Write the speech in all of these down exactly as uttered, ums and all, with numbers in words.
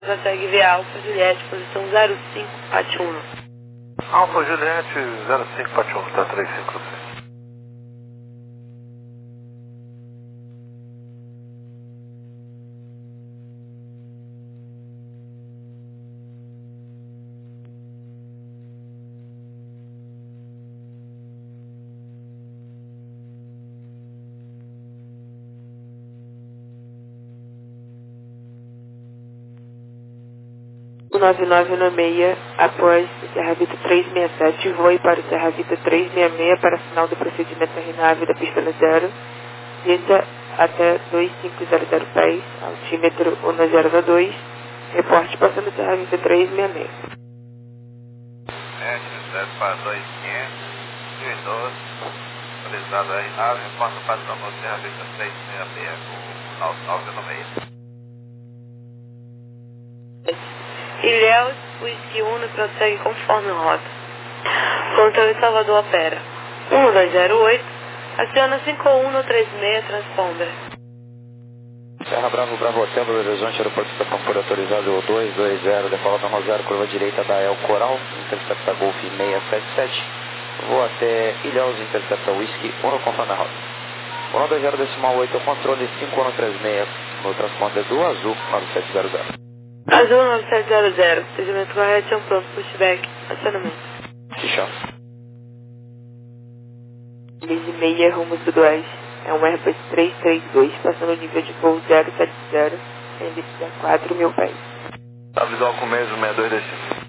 Consegue ver Alfa Juliette, posição zero cinco Pati um. Alfa Juliette zero cinco Pati um, tá três cinco seis. nove nove nove seis, após o Serra Vita trezentos e sessenta e sete, voe para o Serra Vita trezentos e sessenta e seis para final do procedimento na RNAV da pista no zero, desça até dois cinco zero zero pés, altímetro um zero dois, reporte passando o Serra Vita trezentos e sessenta e seis. sete, sete para dois quinhentos, e doze, autorizado a RNAV, reporte passando o Serra Vita trezentos e sessenta e seis, com nove nove nove seis. Ilhéus, Whisky um, prossegue conforme rota. Controle em Salvador opera. um dois zero oito, aciona cinco um no três seis, transponder. Serra Bravo, Bravo Hotel, Belo Horizonte, aeroporto de Pampulha, autorizado dois dois zero, decola da Rosário, curva direita da El Coral, intercepta Golf seiscentos e setenta e sete, voa até Ilhéus, intercepta Whisky um, conforme a rota. um dois zero decimal oito, controle cinco um no três seis, no transponder do Azul, nove sete zero zero. Azul nove sete zero zero, procedimento correto, pronto, pushback, acionamento. Xixão. três e meia, rumo sudoeste. É um Airbus trezentos e trinta e dois, passando o nível de voo zero sete zero, ainda a quatro mil pés. Tá visual com mesmo, sessenta e dois destino.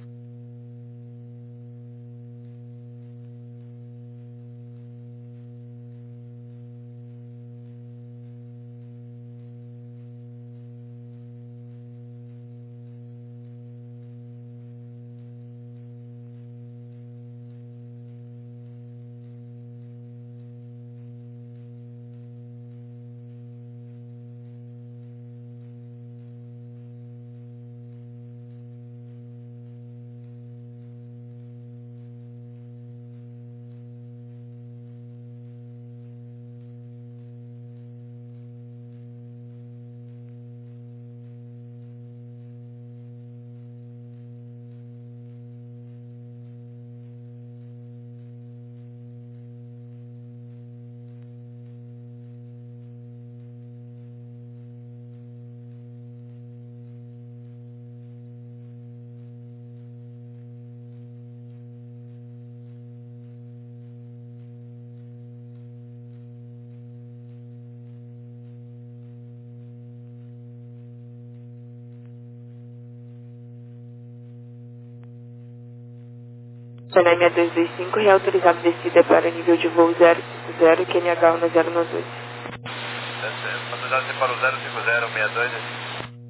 Sonai seis dois dois cinco, reautorizado descida para nível de voo zero cinco zero, Q N H um zero nove dois. Autorizado para o zero cinco zero sessenta e dois destino.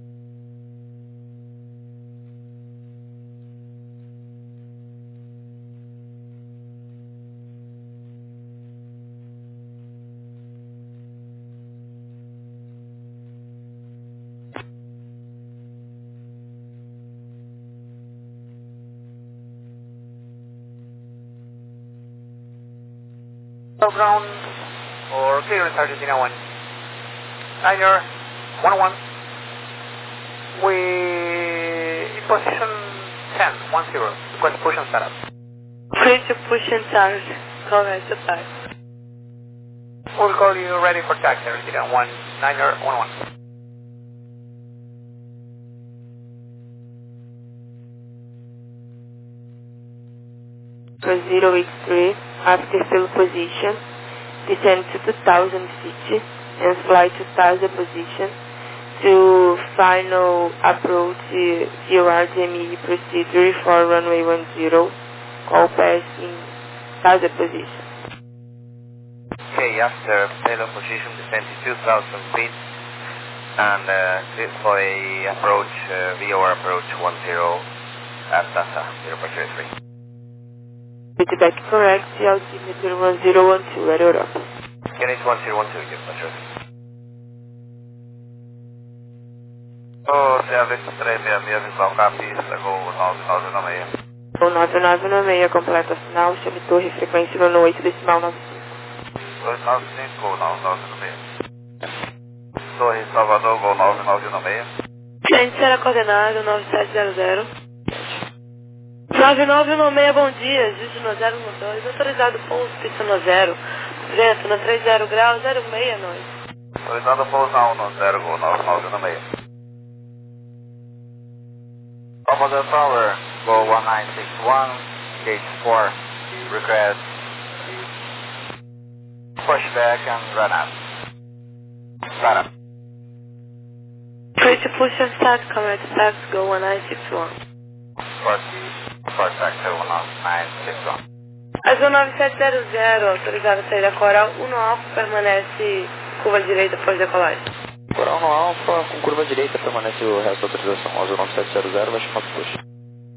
Ground or clearance Argentina one. Niner one one. We in position ten, one zero. Request push and start. Free to push and start. Correct, start. We'll call you ready for taxi Argentina one, Niner one one. zero eight three, after field position, descend to two thousand feet and fly to thousand position to final approach zero R D M E procedure for runway one zero, call passing thousand position. Okay, after payload position descend to two thousand feet and uh, clear for a approach, uh, V O R approach one zero at NASA zero point zero three. Feedback correct, altimeter one zero one two at Europa. Can it one zero one two, yes, that's right. Oh, Serra Vista trezentos e sessenta e seis, visual capista, Gol nove nove nove seis. Gol nove nove nove seis, completa sinal, chame torre, frequência no oito decimal nove cinco. dois nove cinco, Gol nove nove nove seis. Torre Salvador, Gol nove nove nove seis. Cliente será coordenado nove sete zero zero. nove nove um seis, bom dia. Justo no zero um dois. Autorizado pouso, pista no zero. Vento no trinta graus, zero seis, nós. Autorizado pousar no zero nove nove um seis. Over the tower, go one nine six one, gate four, request pushback and run up. Run up. Free to push and start, camera to tax, go one nine six one. First, first sector one nine six one. Azul nove sete zero zero, autorizado a saída coral, um alfa, permanece curva direita após decolagem. Coral no alfa, com curva direita, permanece o resto da autorização. Azul nove sete zero zero, vai chamar para push.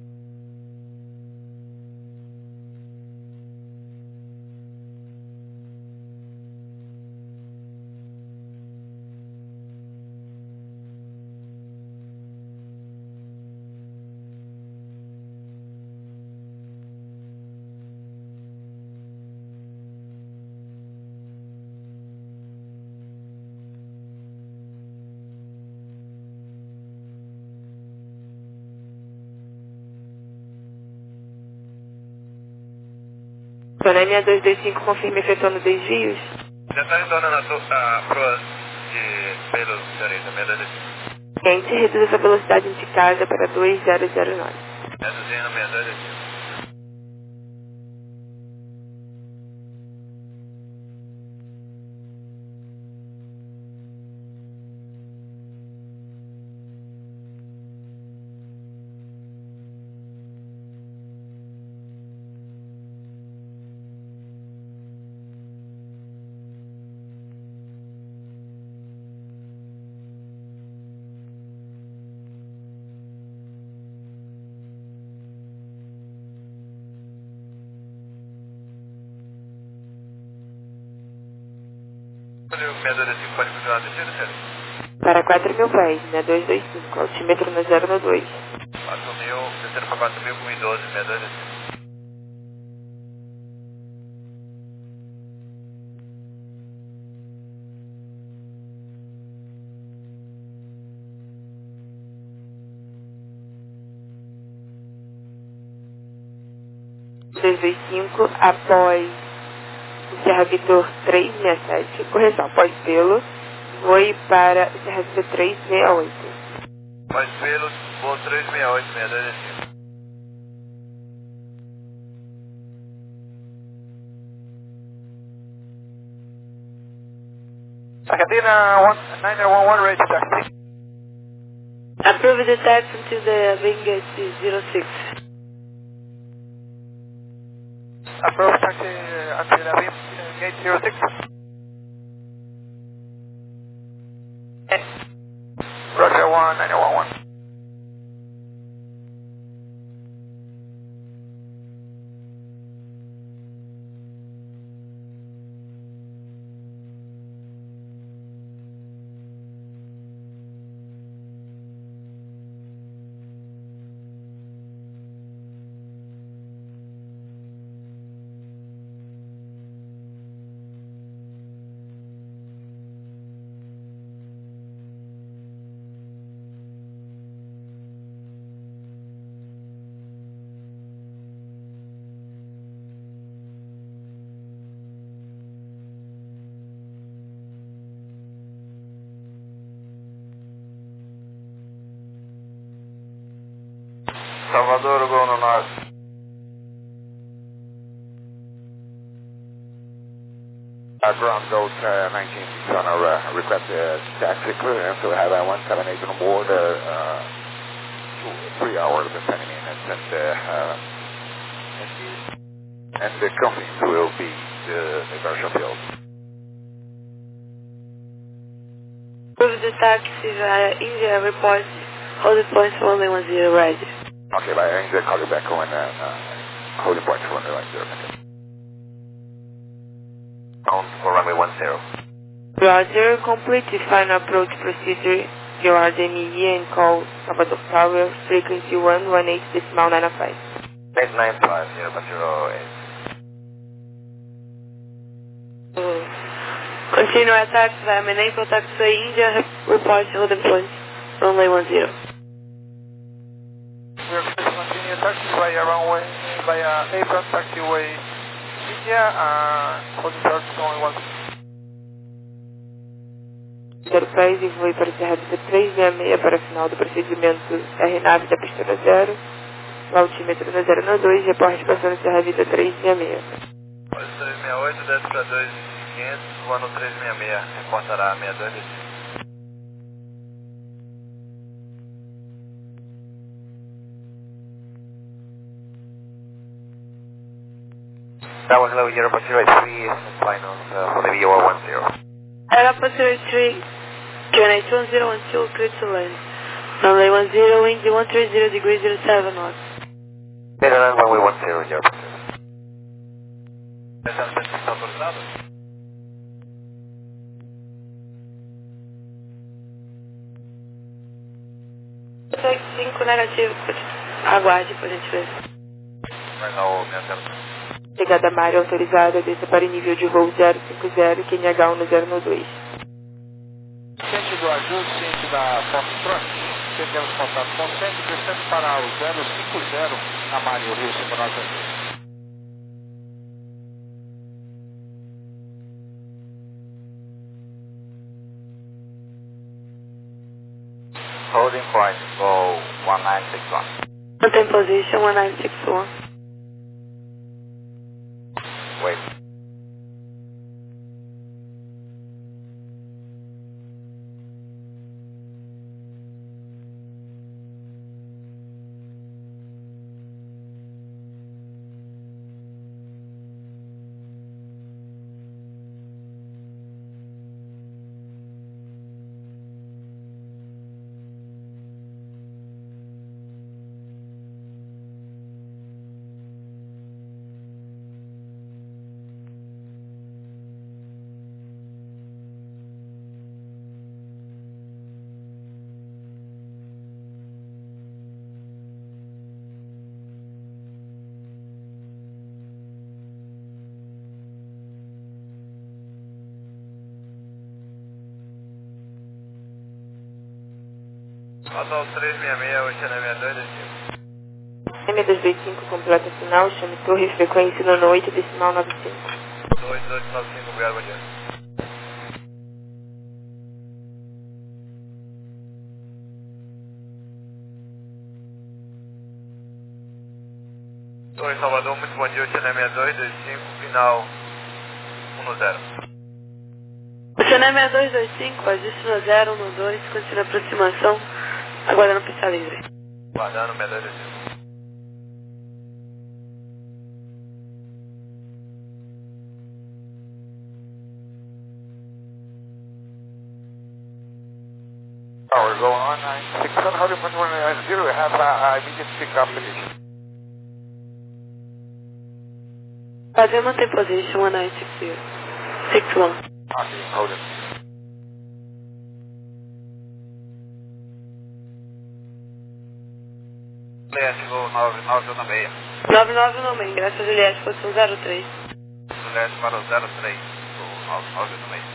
Tonêmia dois dois cinco, confirma efetuando desvios. Já está retornando a proa de pelo direita, meia dois dois cinco. Cliente, reduz a velocidade indicada para dois zero zero nove. Reduzindo meia dois dois cinco. meia dois dois cinco pode continuar descendo, sério? Para quatro mil pés, né? dois dois cinco, altímetro no zero no dois. quatro mil, descendo para quatro mil com I doze, meia dois dois cinco. dois dois cinco, após o Serra Vitor trezentos e sessenta e sete, correção, após pelo, voe para o Serra Vitor trezentos e sessenta e oito. Após pelo, voo trezentos e sessenta e oito, meia dois dois cinco. Argentina nine one one, ready to taxi. Approve the taxi to the Wingate zero six. Approve taxi until the Wing Gate zero six. Roger one nine one one. Salvador, go no north. Uh, ground goes uh, nineteen six on our uh, request uh, taxi clearance. So we have uh, one seven eight on board, uh, uh, two, three hours and ten minutes, and uh, uh, and the company will be the, the version field. Approve the taxi via India report, hold point one one zero, ready. Okay, by India, call you back when uh, uh, holding point one one zero. On for runway one zero. Roger, complete the final approach procedure. You are the media and call Salvador Tower, frequency one one eight decimal nine five. eight nine five zero zero eight. Continue attack via Menei, contact to India, report holding point runway one zero. taxi via runway, via apron taxiway India, and holding short going one. Enterprise e voe para Serra Vida três seis seis para final do procedimento R nave da pista no zero. O altímetro no zero no dois, reporte passando Serra Vida três seis seis. três seis oito, desce para dois mil e quinhentos, voando três seis seis, reportará sessenta e dois desse. Tower, hello, Europa zero three, final uh, for the V O R one zero. Europa zero three, Q N H one zero one two, clear to land. Runway one zero, wind one three zero degrees zero seven knots. Clear land, runway one zero, Europa zero. Está autorizado? cinco negativo, aguarde por gentileza. Final, minha tela. Chegada à área autorizada, desça para o nível de voo zero cinco zero, Q N H um no zero no dois. Ciente do ajuste, ciente da Foxtrot, perdemos contato com o centro, descendo para o zero cinco zero na Mário Rio cinco nove. Holding point, go one nine six one. Maintain position one nine six one. Wait. Hotel três seis seis, Oceana sessenta e dois, destino. M dois dois cinco, completa final, chame torre, frequência nono oito, decimal nove cinco. dois dois nove cinco, obrigado, bom dia. Torre Salvador, muito bom dia, Oceana sessenta e dois, dois cinco, final um no zero. Oceana sessenta e dois dois cinco, ajuste no zero no dois, continua a aproximação, aguardando pista livre. Guardando sessenta e dois dois cinco. Tower, go on nine six seven, holding point one nine zero, we have uh, immediate pickup position. Padrão maintain position one nine six zero. six one. Okay, hold it. Juliette, voo nove nove um seis. nove nove no main, graças a Juliette, posição zero três. Juliette para o zero três, voo nove nove um seis.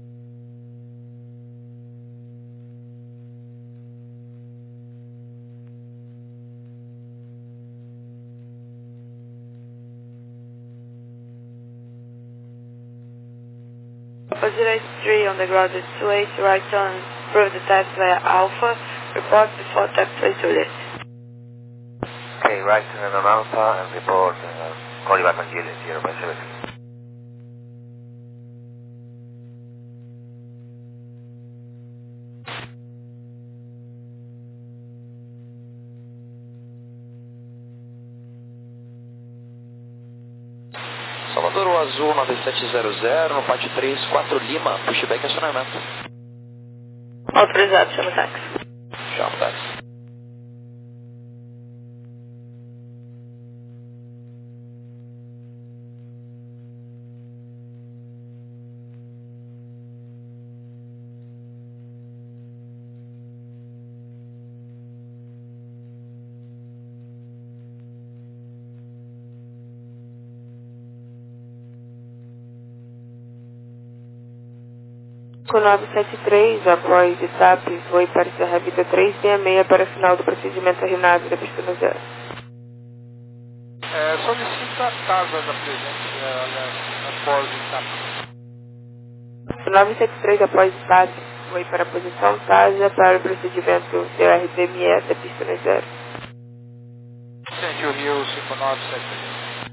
zero three on the ground is two eight, right on, prove the test via Alpha, report before taxiway Juliet. Okay, right turn on Alpha and report, uh, call you back on Juliet, zero by seven. Salvador, o azul nove sete zero zero, no pátio três quatro Lima, pushback e acionamento. Autorizado, chama o táxi. Chama o táxi. Com nove sete três, após de T A P, voe para Serra Vida três seis seis para final do procedimento R nave da pista no zero. É, solicita T A S A da presente, aliás, após o TAP. nove sete três após o T A S foi para a posição T A S A para o procedimento C R P M E da pista no zero. Sente o Rio cinco nove sete três.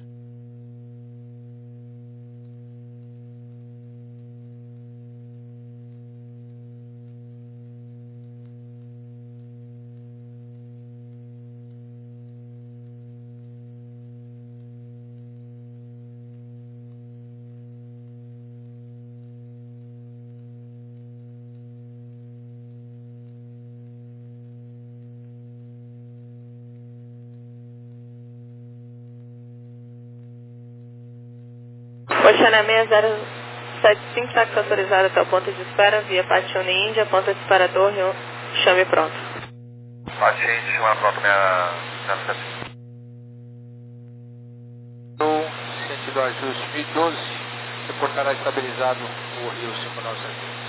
Oceana seis zero sete cinco, táxi autorizado até o ponto de espera, via Patione Índia, ponto de espera Torre, chame pronto. Patione, chama pronto, minha... minha... No sentido ajuste mil e doze, reportará estabilizado o Rio cinco nove sete três.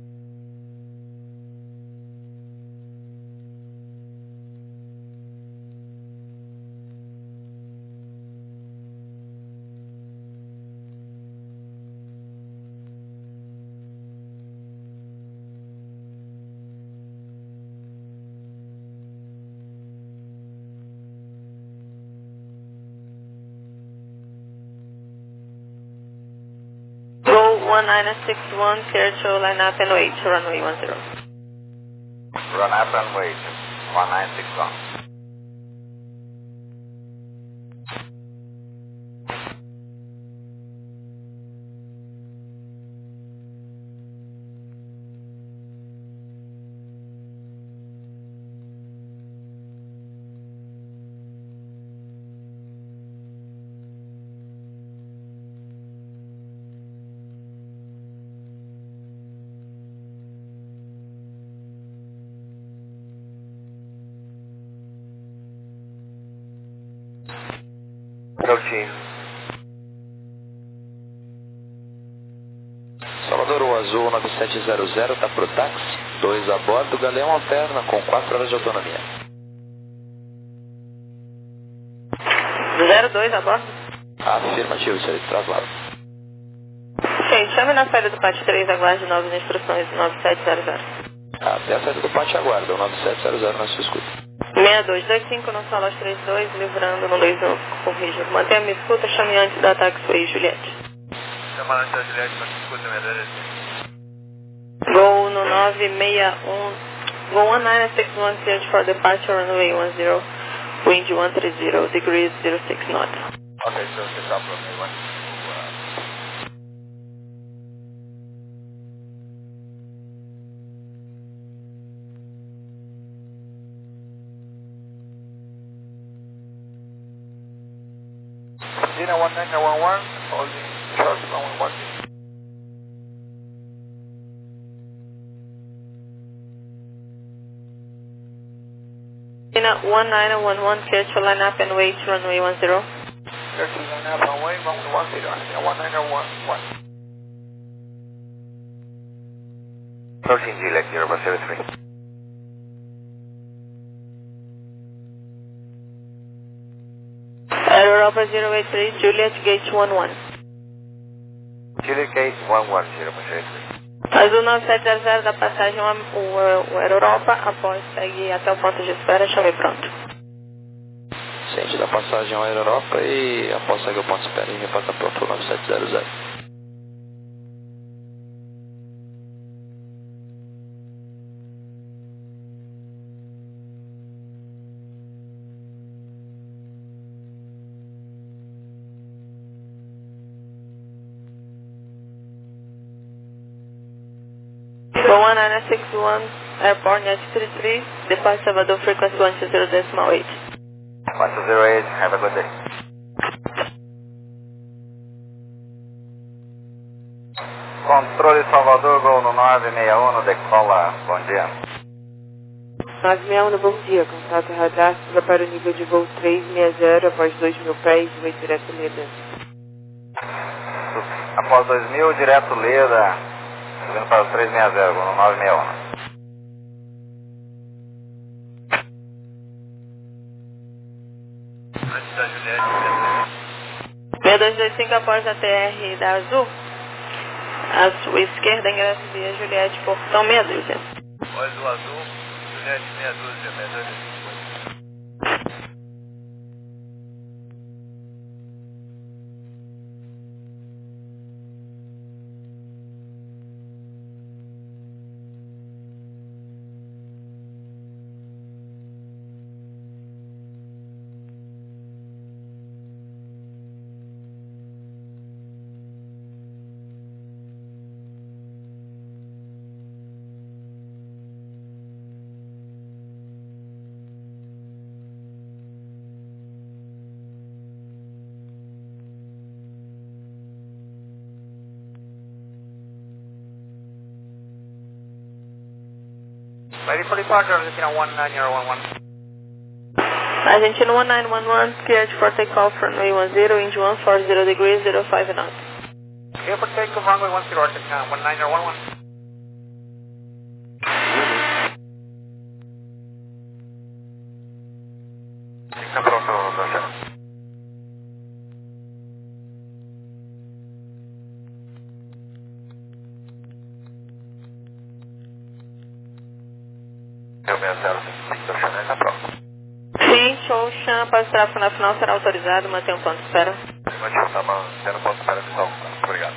one nine six one, clear to line up and wait, runway one zero. Run up and wait, one nine six one. thirteen. Salvador, o Azul nove sete zero zero está pro táxi, dois a bordo, Galeão Alterna com quatro horas de autonomia. zero dois a bordo? Afirmativo, senhor, traslado. Ok, chame na saída do pátio três, aguarde novas instruções nove sete zero zero. Até a saída do pátio aguarda, o nove sete zero zero na sua escuta. seis dois dois cinco, não sala aos três dois, livrando no dois um, corrija. Mantenha a minha escuta, chame antes da taxiway Juliette. Chama antes da Juliette, mas escuta minha dele. Gol no nove seis um, Gol one nine six one, search for departure, runway one zero, wind one three zero, degrees zero six knots. Okay, so set up runway one. Dina one nine one one, holding short runway one zero. Dina one nine one one, clear to line up and wait, runway one zero. Clear to line up and wait, runway one zero, Dina one nine one one. thirteen Juliette, Europa zero three. Europa zero eight three, Juliet Gate one one. Juliet Gate one one, Europa zero three. Azul nove sete zero zero da passagem o, o, o Aero Europa, após seguir até o ponto de espera, chame pronto. Ciente da passagem ao Aero Europa e após seguir o ponto de espera e reporta pronto o nove sete zero zero. one nine six one, airport net three three, depart Salvador frequency one two zero decimal eight. one two zero eight, have a good day. Controle Salvador, gol no nove seis um, decola, bom dia. nove seis um, bom dia, contato radar, siga para o nível de voo três seis zero, após dois mil pés, voo direto Leda. Após dois mil, direto Leda. Subindo para o três seis zero, no nove seis um. Antes da Juliette, seis dois dois cinco após a T R da Azul. À sua esquerda, ingresso via Juliette, portão meia dúzia. Olha do Azul, Juliette meia dúzia, meia dúzia. Ready for departure, Argentina one nine zero one one. Argentina one nine one one, cleared for takeoff runway one zero, engine one forty degrees, zero five knots. Clear for takeoff runway one zero, Argentina one nine zero one one. Fica pronto, Roger. Eu meia zero cinco, Ocean, tá pronto. Sim, Ocean, após o tráfego na final será autorizado, mantém um ponto de espera. Imagina, tá mantendo ponto de espera de São Paulo. Obrigado.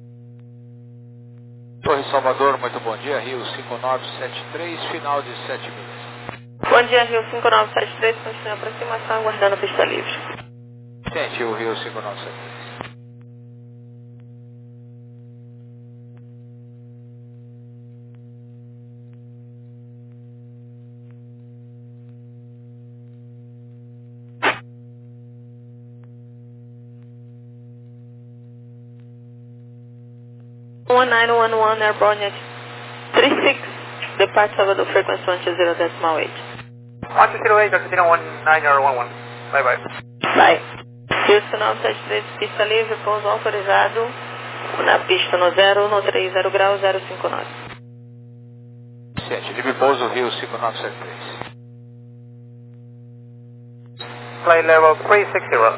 Torre Salvador, muito bom dia, Rio cinco nove sete três, final de sete milhas. Bom dia, Rio cinco nove sete três, continua a aproximação, aguardando a pista livre. Tente o Rio cinco nove sete três. one nine one one, airborne at three six, depart Salvador, frequency one two zero decimal eight. one two zero eight, Argentina one nine zero one one. Bye bye. Bye. Rio cinco nove sete três, pista livre, pouso autorizado na pista no zero, no trinta graus, zero cinco nove. sete, livre pouso Rio cinco nove sete três. Flight level three six zero.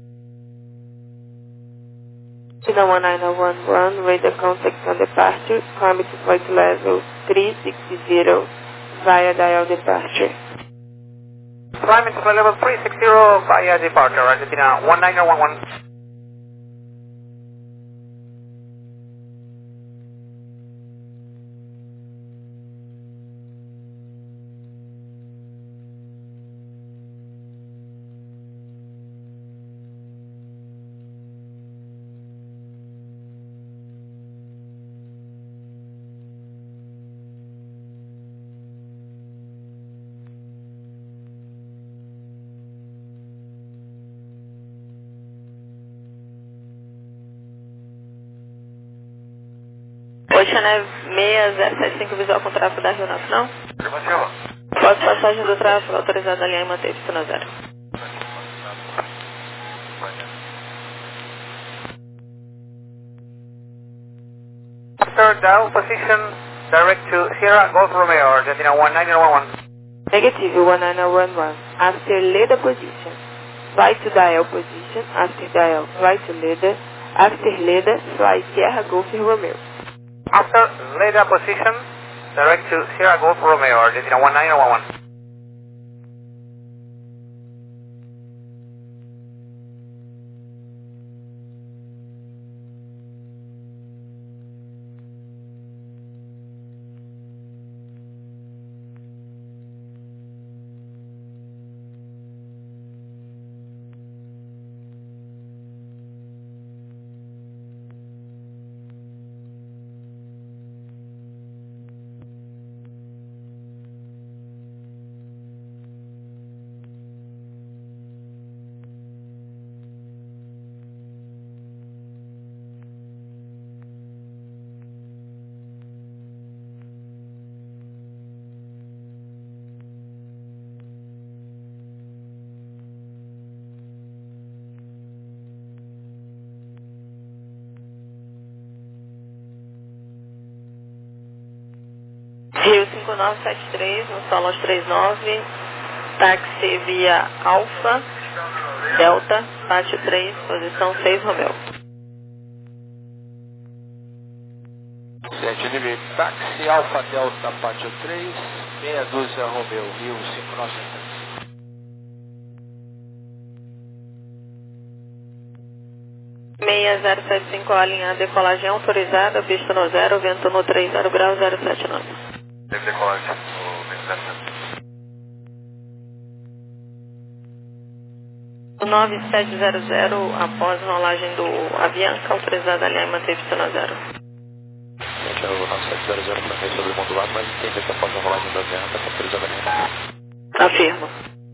Argentina one nine one one, radar contact on departure, climb to flight level three six zero via dial departure. Climbing to flight level three six zero via departure, Argentina one nine zero one one. Ocean seis zero sete cinco, visual com tráfego da Rio Nacional. Afirmativo. Após passagem do tráfego, autorizado a linha e manter pista no zero. After dial position, direct to Sierra Golf Romeo, Argentina one nine zero one one. Negative one nine one one, after leader position, fly to dial position, after dial, fly to leader, after leader, fly Sierra Golf Romeo. After radar position, direct to Sierra Golf Romeo, Argentina one nine zero one one. Rio cinco nove sete três, no Solos trinta e nove, táxi via Alfa, Delta, Pátio três, posição seis, Romeu. Sete limite, táxi Alfa Delta, Pátio três, meia dúzia Romeu, Rio cinco nove sete três. seis zero sete cinco, alinhada, decolagem autorizada, pista no zero, vento no trinta graus, zero sete nove. Teve decolagem, o vento zero sete. nove sete zero zero, após rolagem do Avianca, autorizada, alinhar e manter pista no zero. Gente, é o nove sete zero zero para sobre o modulado, mas entenda que após a rolagem da Avianca, está autorizada a linha. Afirmo.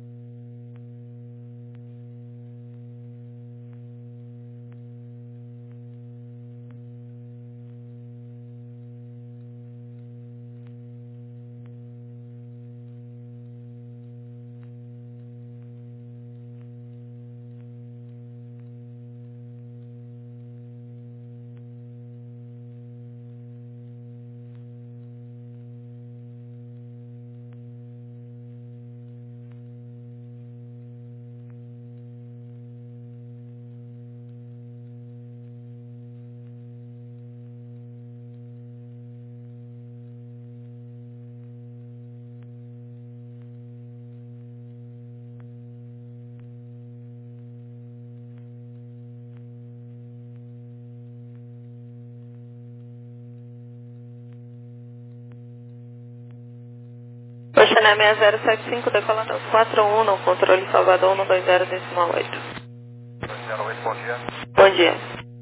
Oxané seis zero sete cinco, decolador quatro um, no controle Salvador, um dois zero decimal oito. dois zero oito, bom dia. Bom dia.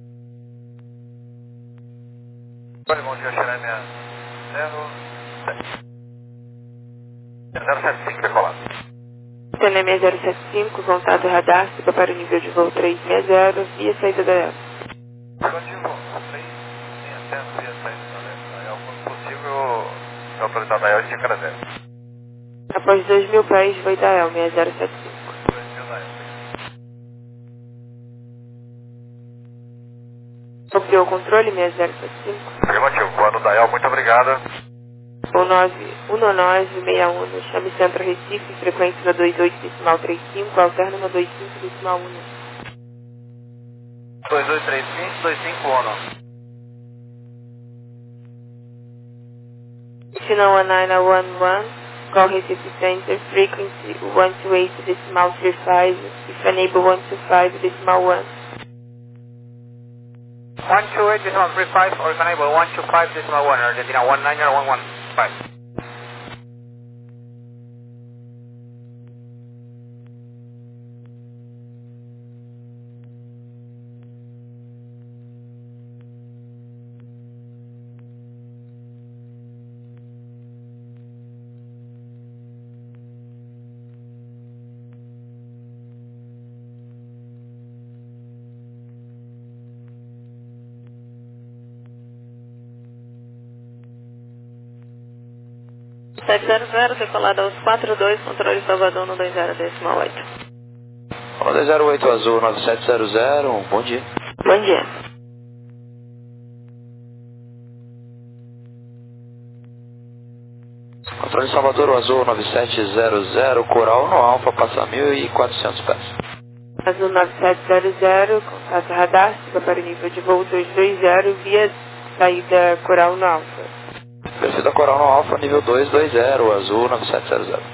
Oi, bom dia, Oxané seis zero sete. zero sete cinco, decolado. Oxané seis zero sete cinco, contato radar, siga para o nível de voo trezentos e sessenta, via saída da Delta. Negativo, três seis zero, via saída da Delta. É o possível, é autorizado da Delta, cara zero. Após dois mil pés, vai da El seis zero sete cinco. dois mil da Delta. Copiou o controle seis zero sete cinco. Afirmativo, voando da El, muito obrigado. um nove um nove seis um, chame Centro Recife, frequência na dois oito decimal trinta e cinco, alterna na dois cinco decimal um. dois oito três cinco, dois cinco um. Channel one nine one one, call Recife Center, frequency one two eight decimal three five, if enable one two five decimal one. one two eight decimal three five, or if enable one two five decimal one, Argentina one nine zero one one five. sete zero zero, decolado aos quatro dois, controle Salvador, no dois zero decimal oito. dois zero oito Azul nove sete zero zero, bom dia. Bom dia. Controle Salvador, o Azul nove sete zero zero, Coral no Alfa, passa mil e quatrocentos pés. Azul nove sete zero zero, contato radar, siga para o nível de voo dois dois zero, via saída Coral no Alfa. Perfil da Coral no Alfa, nível dois dois zero, Azul nove sete zero zero.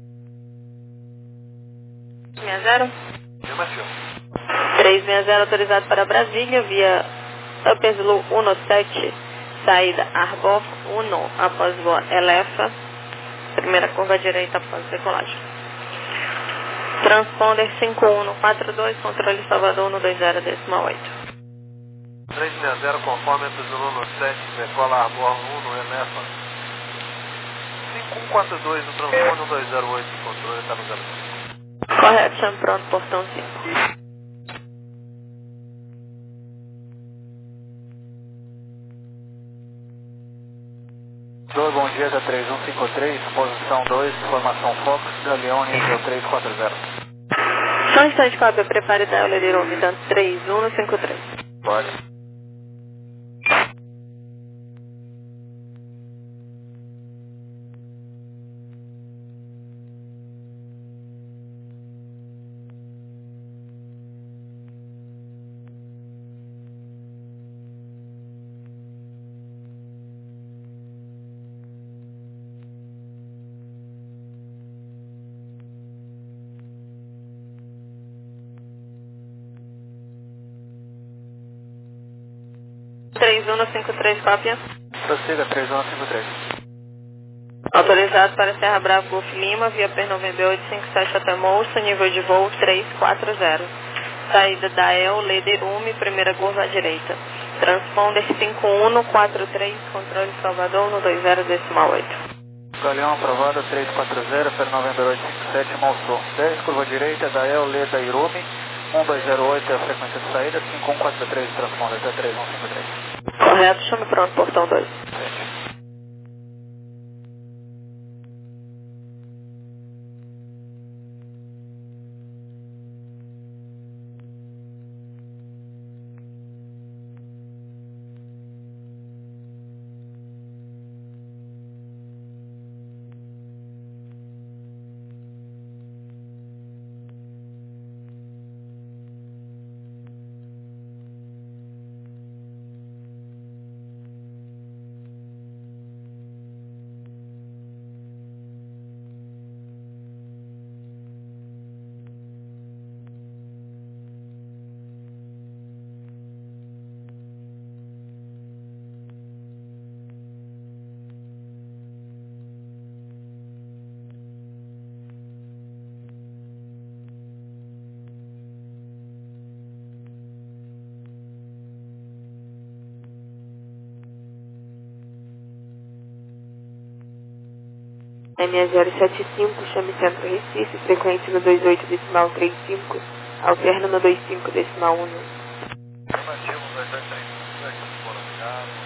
seis zero? Afirmativo. três seis zero, autorizado para Brasília, via Upperslow um sete, saída Arbor um, após voa Elefa, primeira curva direita após decolagem. Transponder cinco um quatro dois, controle Salvador, no dois zero decimal oito. três seis zero, conforme Upperslow um sete, decola Arbor um no Elefa. cinco um quatro dois, o transponder no dois zero oito, o controle está no zero cinco. Correto, chame pronto, portão cinco. dois, bom dia, da três um cinco três, posição dois, formação Fox, Galeão, nível três quatro zero. Só um instante, cópia, prepare da Euler Omidante três um cinco três. Pode. três um cinco três, cópia. Prossiga, três um cinco três. Autorizado para Serra Bravo Golf Lima, via P nove oito cinco sete até Moça, nível de voo três quatro zero. Saída da E L, Lederume, primeira curva à direita. Transponder cinco um quatro três, controle Salvador no dois zero decimal oito. Galeão aprovado, três quatro zero, P nove oito cinco sete, Malsou. dez, curva direita, da E L, Leda Irume, um dois zero oito é a frequência de saída, cinco um quatro três, transponder até três um cinco três. Correto, chame pronto, portão dois. M E zero sete cinco, chame Centro Recife, frequência no dois oito decimal trinta e cinco, alterna no dois cinco decimal um. Afirmativo, dois dois três cinco, aqui foram ligados.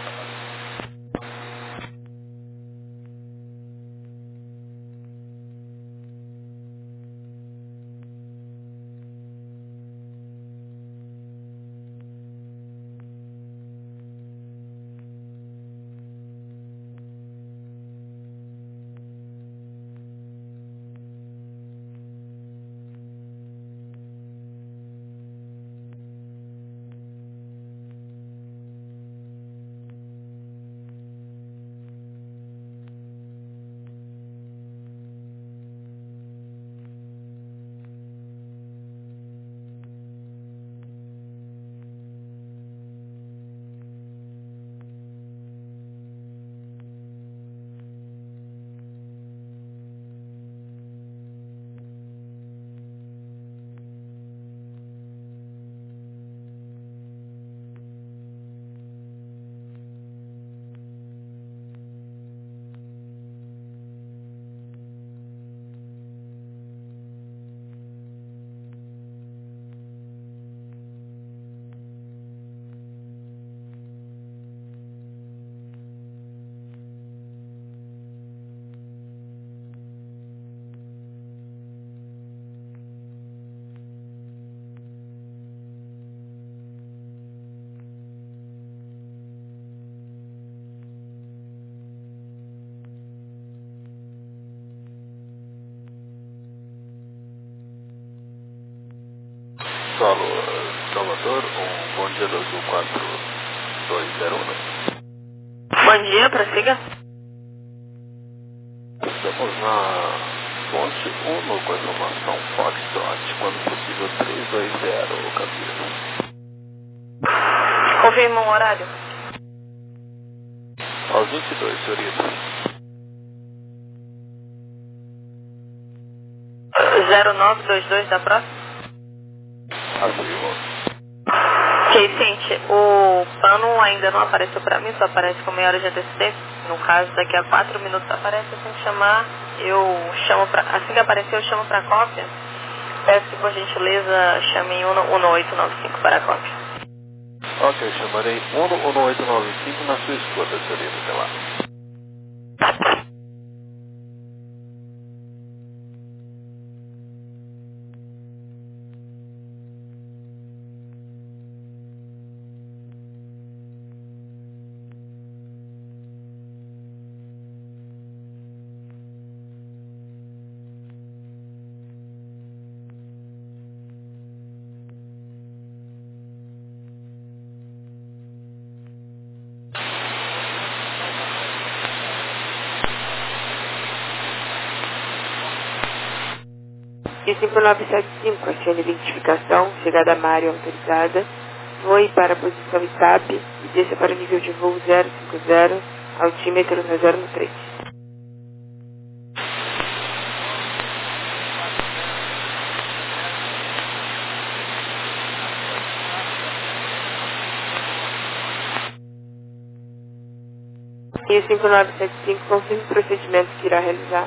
Solo Salvador, um bom dia do Azul quatro dois zero um. Bom dia, prossiga. Estamos na fonte um com a informação Foxtrot, quando possível três dois zero, cabelo. Confirma um horário. Aos vinte e dois, senhorita. zero nove dois dois da próxima? Afirmo. Ok, Cinti, o plano ainda não apareceu pra mim, só aparece com meia hora de antecedência. No caso, daqui a quatro minutos aparece, eu tenho que chamar, eu chamo pra, assim que aparecer eu chamo pra cópia. Peço que por gentileza chamem um um oito nove cinco para a cópia. Ok, chamarei um um oito nove cinco na sua escuta, senhorita, até lá. E cinco nove sete cinco, achando identificação, chegada à área autorizada, Voe para a posição I T A P e desça para o nível de voo zero cinco zero, altímetro no zero no três. E o cinco nove sete cinco confirme o procedimento que irá realizar.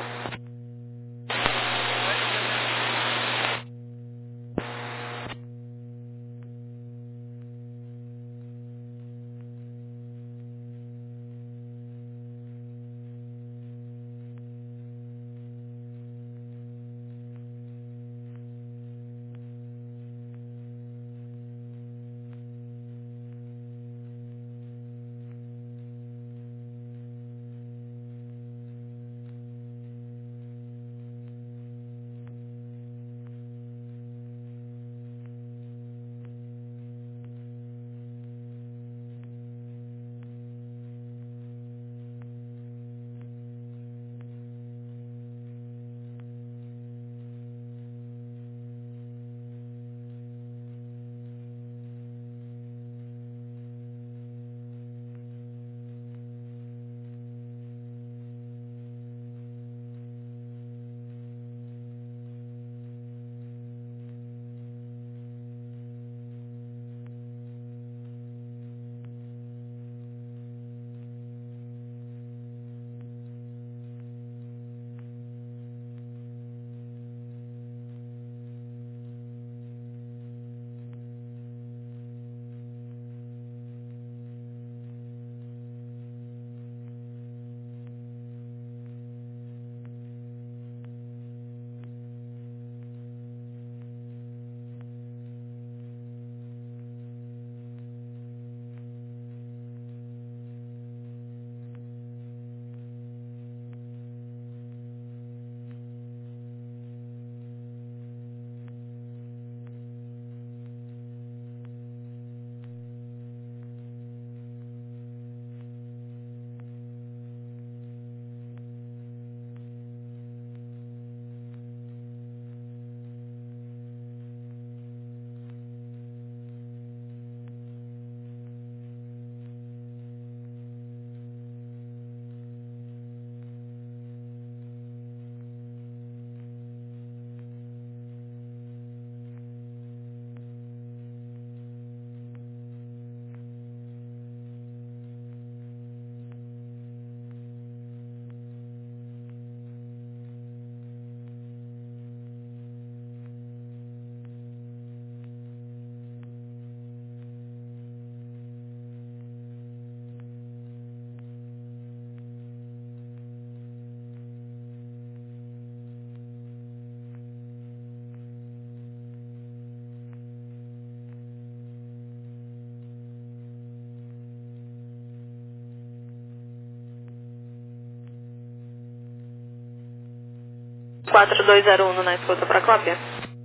quatro dois zero um na escuta para cópia.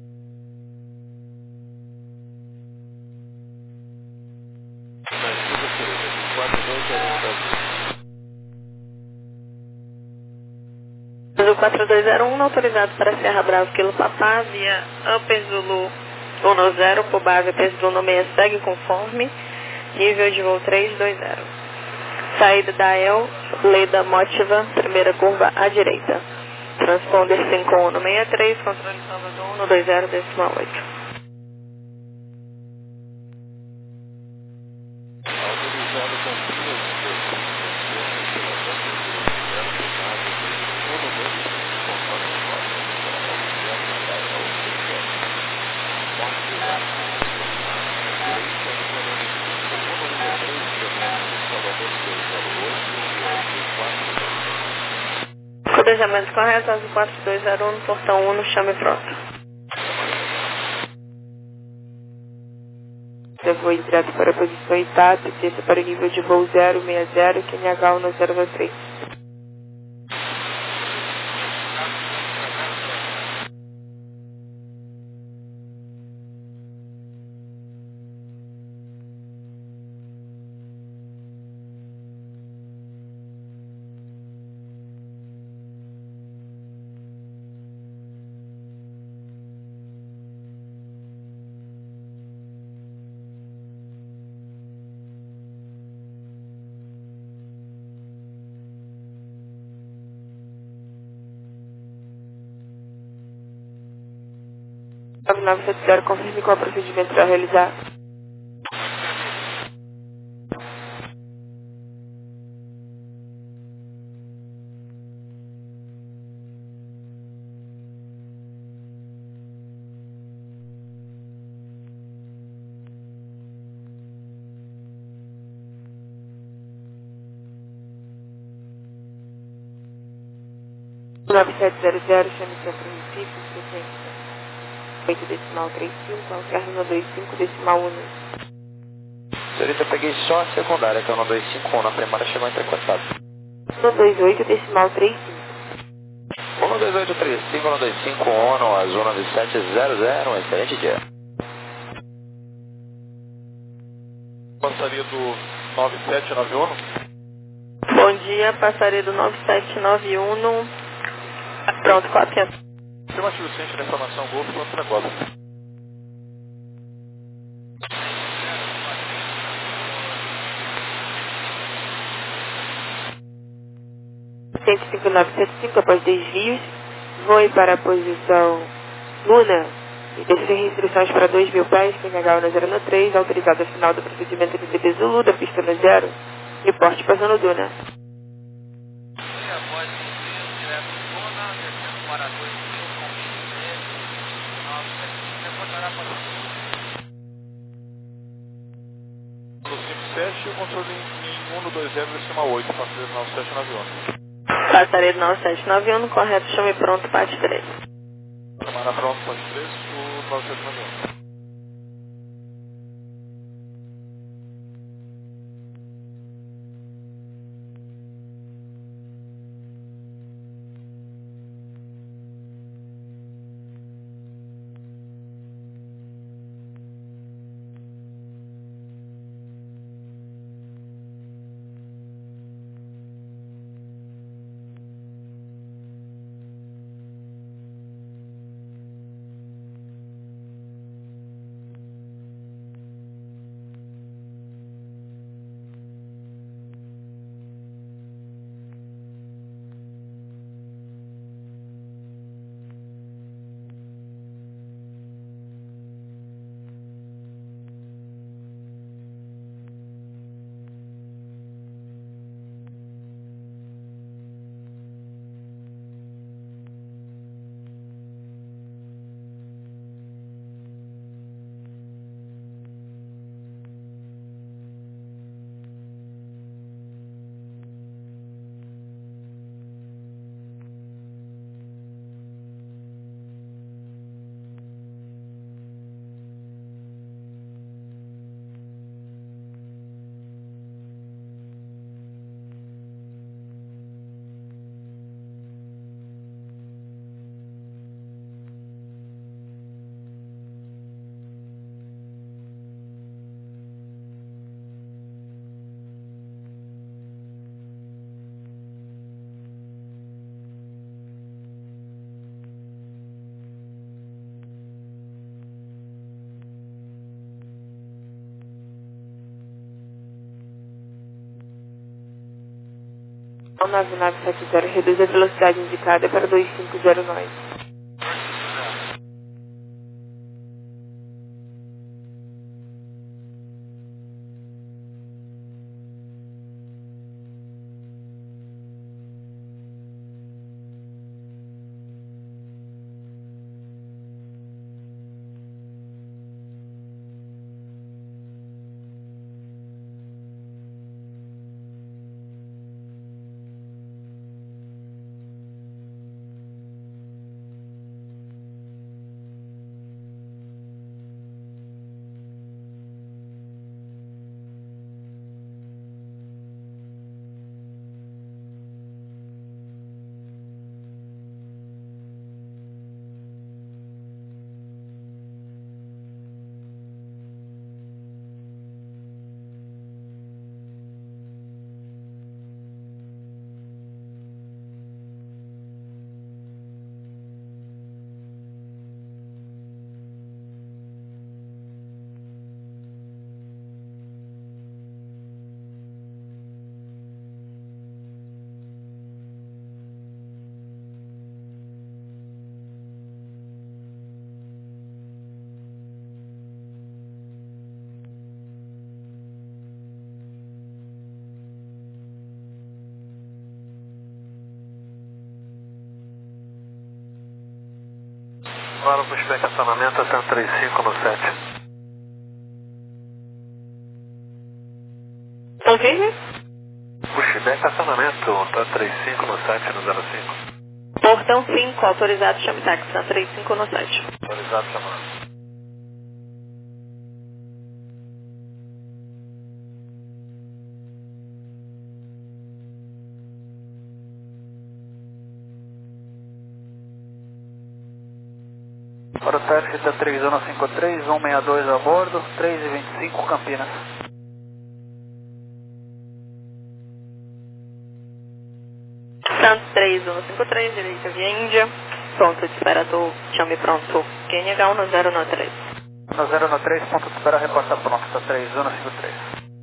O quatro dois zero um autorizado para Serra Bravo, Kilo Papá, via Upper Zulu um zero, por base Upper Zulu seis, segue conforme, nível de voo três dois zero. Saída da El, Leda Motiva, primeira curva à direita. Transponder cinco um seis três, controle Salvador um dois zero, decimal oito. Codejamento correto, azul quatro dois zero um, portão um, no chame pronto. Eu vou direto para a posição I T A P, desça para o nível de voo zero seis zero, Q N H um zero dois três. nove nove sete zero, confirme qual procedimento para realizar. nove sete zero zero, chame Centro Recife, sequência oito decimal três cinco, alterno no dois cinco decimal um. Senhorita, eu peguei só a secundária, que é o no dois cinco um, na primária chegou entrecortado. No dois oito decimal três cinco. um dois oito três cinco, um dois cinco um, no Azul nove sete zero zero, um excelente dia. Passaria do nove sete nove um. Bom dia, passaria do nove sete nove um. Pronto, cópia. Afirmativo, ciente da informação Golf, pronto para Golf. cento e cinco nove sete cinco, após desvios, voe para a posição Luna e descer restrições para dois mil pés, P H no zero no três, autorizado ao final do procedimento de D B Zulu da pista no zero, reporte para Zona Duna. sete, o controle em um dois zero decimal oito, passaria do nove sete nove um. Passaria do nove sete nove um, correto, chame pronto, parte três. Chamada pronto, parte três, o nove sete nove um. nove nove sete zero, reduz a velocidade indicada para dois cinco zero nove. Fala pro Spec acionamento a cento e trinta e cinco no sete. Confirme? Pushback acionamento cento e trinta e cinco no sete no zero cinco. Portão cinco, autorizado chame táxi cento e trinta e cinco no sete. Autorizado chamando. Para o táxi da três zero cinco três, cento e sessenta e dois a bordo, três e vinte e cinco Campinas. Santos três um cinco três, direita via Índia. Ponto de espera do chame pronto. Q N H um no zero no três. No zero no três, ponto de espera, reporta pronto, está três um cinco três.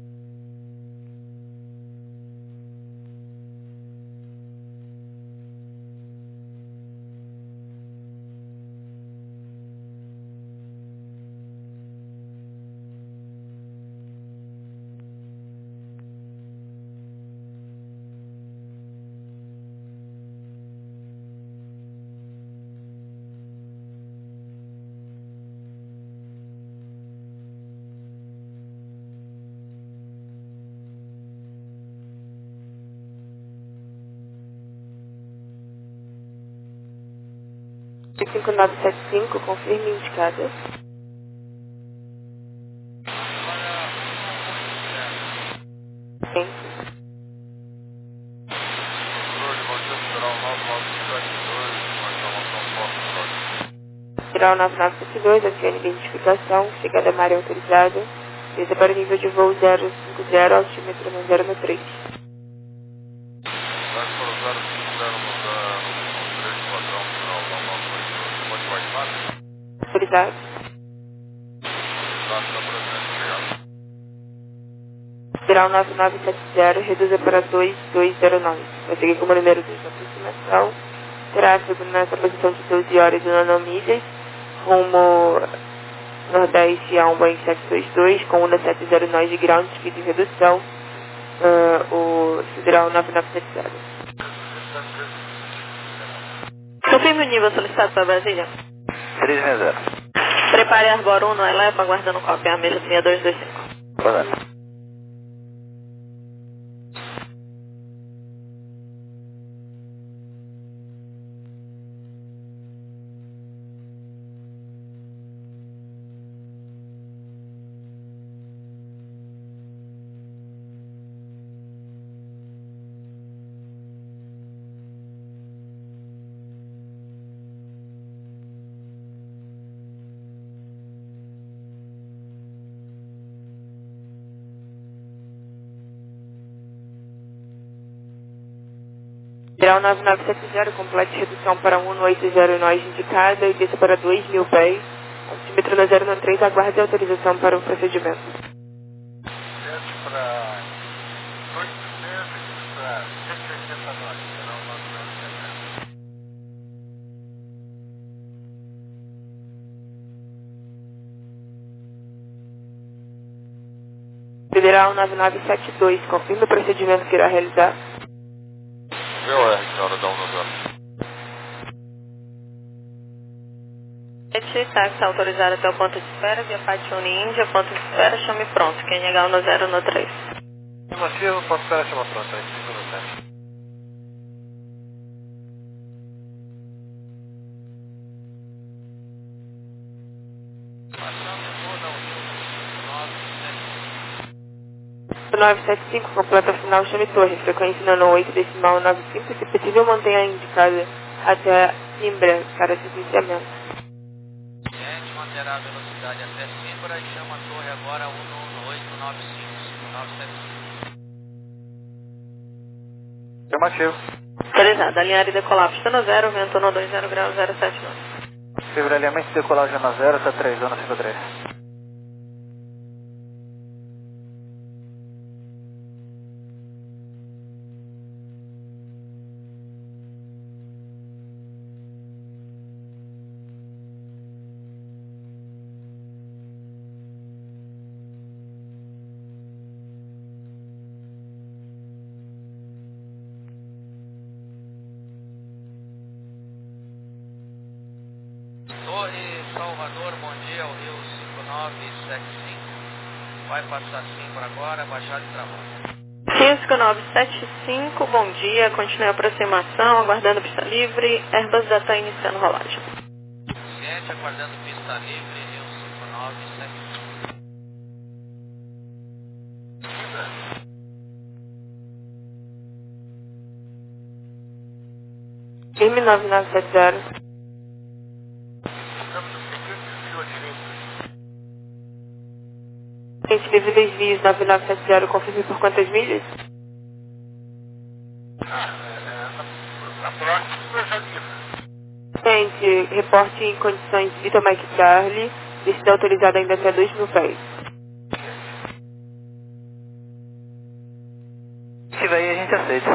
cinco nove sete cinco, confirme indicada. Sim. Geral nove nove sete dois, acione identificação, chegada Maria autorizada, desde para o nível de voo zero cinco zero, altímetro no zero no três. Autorizado. Geral nove nove sete zero, reduza para dois dois zero nove. Vai seguir como número dois da aproximação. Tráfego nessa posição de doze horas e nove milhas, rumo Nordeste a um Boeing sete dois dois, com UNA sete zero nove de ground speed de redução, uh, o Sideral nove nove sete zero. Confirme o nível solicitado para Brasília. três seis zero. Prepare Arbor um no Eleva, aguardando cópia, a mesa seis dois dois cinco. Correto. Geral nove nove sete zero, complete redução para um no oito zero nove indicada e desça para dois mil pés. Altímetro no zero no três, aguarde autorização para o procedimento. Federal nove nove sete dois, confirme o procedimento que irá realizar. V O R, senhora, dá um no Táxi autorizado até o ponto de espera, via Patione Índia, ponto de espera, chame pronto. Q N H um no zero no três. Afirmativo, ponto de espera, chama pronto, três cinco no sete. nove sete cinco, completa final, chame torre, frequência nono oito decimal nove cinco, se possível mantenha a indicada até Simbra para sequenciamento. Gente, manterá a velocidade até Simbra e chama a torre agora um nono oito nove cinco cinco nove sete cinco. Afirmativo. Autorizado, alinhar e decolar, pista no zero, vento no dois zero graus zero sete nove. Livre alinhamento e decolagem na zero, está três um cinco três. Torre nove sete cinco. Vai passar sim por agora, baixada e travada. Rio cinco nove sete cinco, bom dia, continue a aproximação, aguardando pista livre, Airbus já está iniciando rolagem. Ciente, aguardando pista livre, Rio cinco nove sete cinco. Firme nove nove sete zero. Ciente, livre desvios nove nove sete zero, confirme por quantas milhas? Ciente, reporte em condições Vitor Mike Charlie, descida autorizada ainda até dois mil pés. Se vai aí a gente aceita.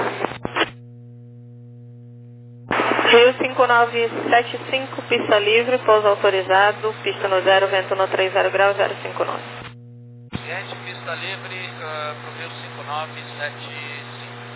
Rio cinco nove sete cinco, pista livre, pouso autorizado, pista no zero, vento no trinta graus, zero cinco nove. Ciente, pista livre uh, para o Rio cinco nove sete cinco.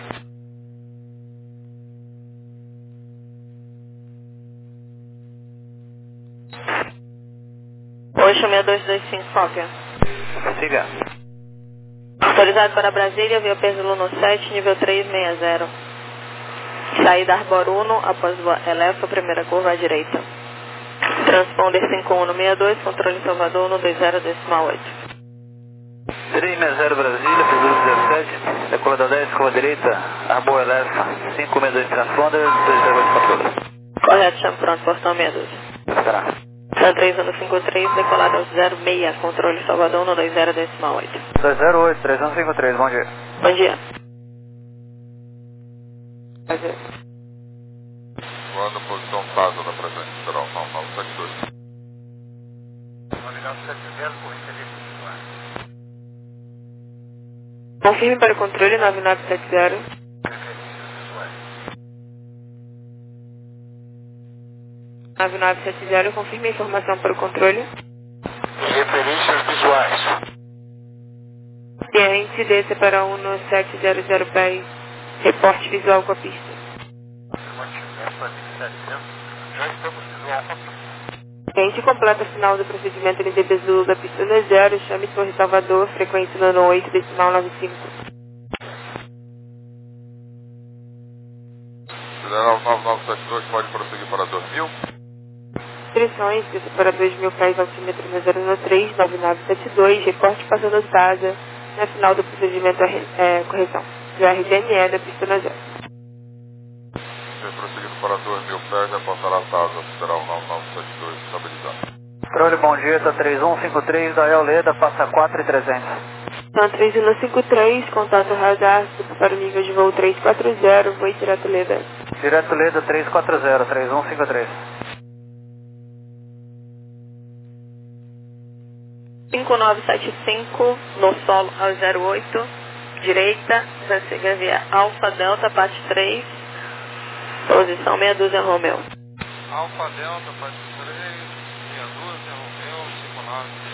Oxo seis dois dois cinco, cópia. Siga. Autorizado para Brasília, via Peso no sete, nível três seis zero. Saída Arbor um, após voa Elefa, primeira curva à direita. Transponder cinco um seis dois, controle Salvador um dois zero decimal oito. três seis zero Brasília, Peso dezessete, decolador dez, curva direita, Arbor Elefa, cinco seis dois Transponder, dois zero oito controle. Correto, chamo pronto, portão seis doze. Esperar. San três um cinco três, decolado zero seis, controle Salvador um dois zero decimal oito. dois zero oito, três um cinco três, bom dia. Bom dia. Voando posição Tasa da presente geral, nove nove sete dois. Confirme para o controle nove nove sete zero. nove nove sete zero, confirme a informação para o controle. Referências visuais. Ciente, desça para um no sete zero zero pés. Reporte visual com a pista. Já estamos visual com a pista. Ciente, completa final do procedimento N D B Zulu da pista no zero, chame Torre Salvador, frequência no oito, decimal nove cinco. Federal nove nove sete dois, pode prosseguir para dois mil. Inscrições, desça para dois mil pés, altímetro no zero um três nove nove sete dois, reporte passando Tasa, na final do procedimento é, correção. Do R D N E da pista no zero. Ser prosseguido para dois mil pés, já passará a Tasa, Federal nove nove sete dois, estabilizado. Controle, bom dia, tá três um cinco três, da Eoleda, passa quatro e trezentos. Então, três um cinco três, contato radar, para o nível de voo três quatro zero, voo direto Leda. Direto Leda três quatro zero, três um cinco três. cinco nove sete cinco, no solo ao zero oito, direita, vai seguir via Alfa Delta, parte três, posição meia dúzia Romeu. Alfa Delta, parte três, meia dúzia, Romeu, cinco nove.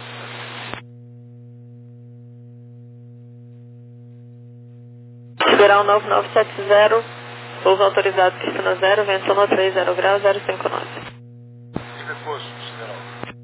Federal nove nove sete zero, pouso autorizado, pista no zero, vento no trinta graus, zero cinco nove. E depois, Federal.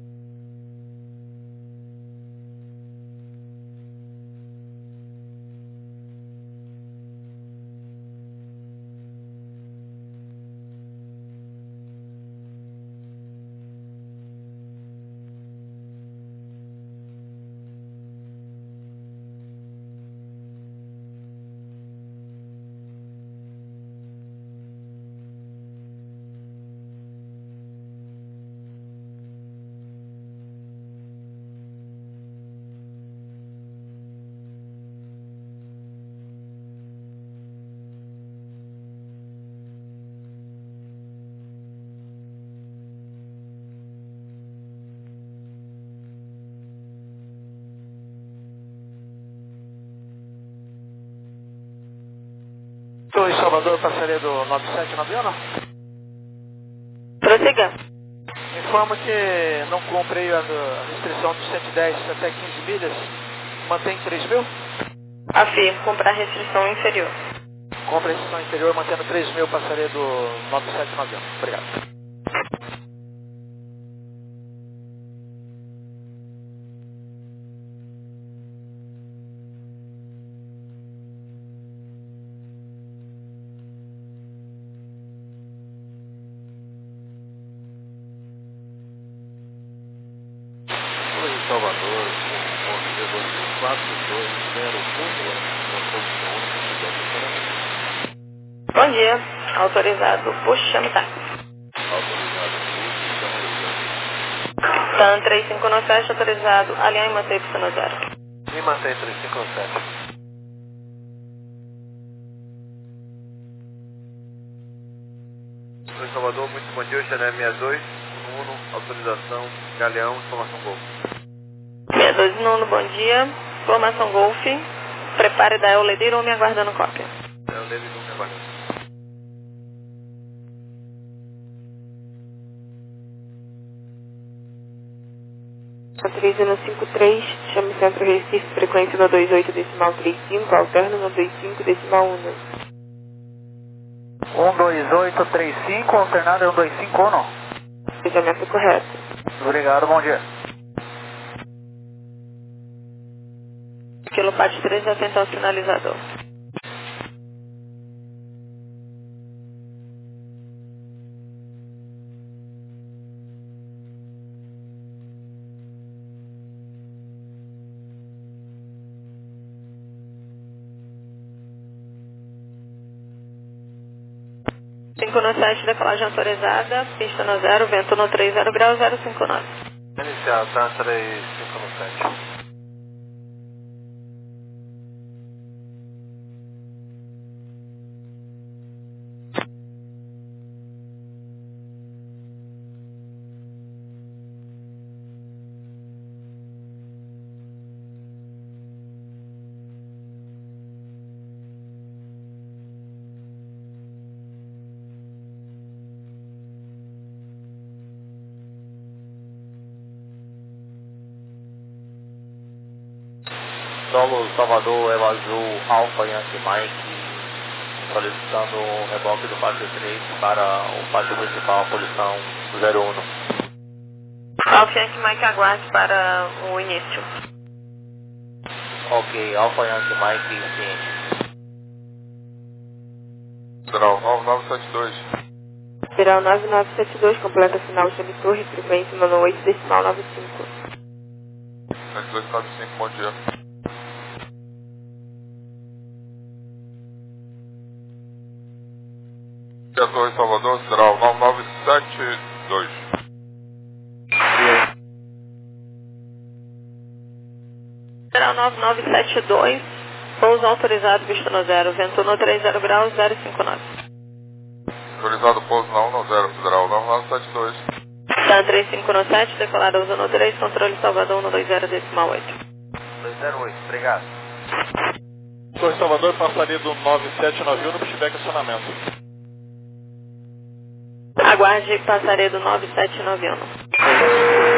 Estou em Salvador, passaria do nove sete no avião, não? Prossiga. Informa que não cumpre a restrição de cento e dez até quinze milhas, mantém três mil? Afirmo, comprar restrição inferior. Compra a restrição inferior, mantendo três mil, passaria do nove sete no avião. Obrigado. quatro dois zero um, Bom dia, autorizado push, chame táxi. autorizado push, chama o TAM três cinco nove sete, autorizado alinhar e manter Y zero. E mantém três cinco sete. Oi, Salvador, muito bom dia, Chanel sessenta e dois, Uno, autorização, Galeão, informação Golf. sessenta e dois Uno, bom dia, informação Golf, prepare da Euledir me aguardando cópia. É o Levi do trabalho. três um cinco três, chame Centro Recife, frequência no dois oito decimal trinta e cinco, alterno no dois cinco decimal um. um dois oito três cinco, alternado é um dois cinco um. Fechamento correto. Obrigado, bom dia. Quilo Pat três, atenta ao sinalizador. cinco no sete, decolagem autorizada, pista no zero, vento no três zero graus, zero cinco nove. Inicial, TAM três cinco sete. Solo Salvador, Elo Azul, Alfa Yankee Mike, solicitando um reboque do pátio três para o pátio principal, posição zero um. Alfa Yankee Mike, aguarde para o início. Ok, Alfa Yankee Mike, ciente. Central nove nove sete dois. Geral nove nove sete dois, completa final, chame Torre, frequência no oito decimal nove cinco. sete dois nove cinco, bom dia. Aqui é a Torre Salvador, Central nove nove sete dois. Geral nove nove sete dois, pouso autorizado, visto no zero, vento no três zero graus, zero cinco nove. Autorizado pouso na um zero, Federal nove nove sete dois. TAM três cinco sete, decolado uso no três, controle Salvador um dois zero decimal oito. dois zero oito, obrigado. Torre Salvador, passaria do nove sete nove um no pushback acionamento. Aguarde passaria do nove sete nove um.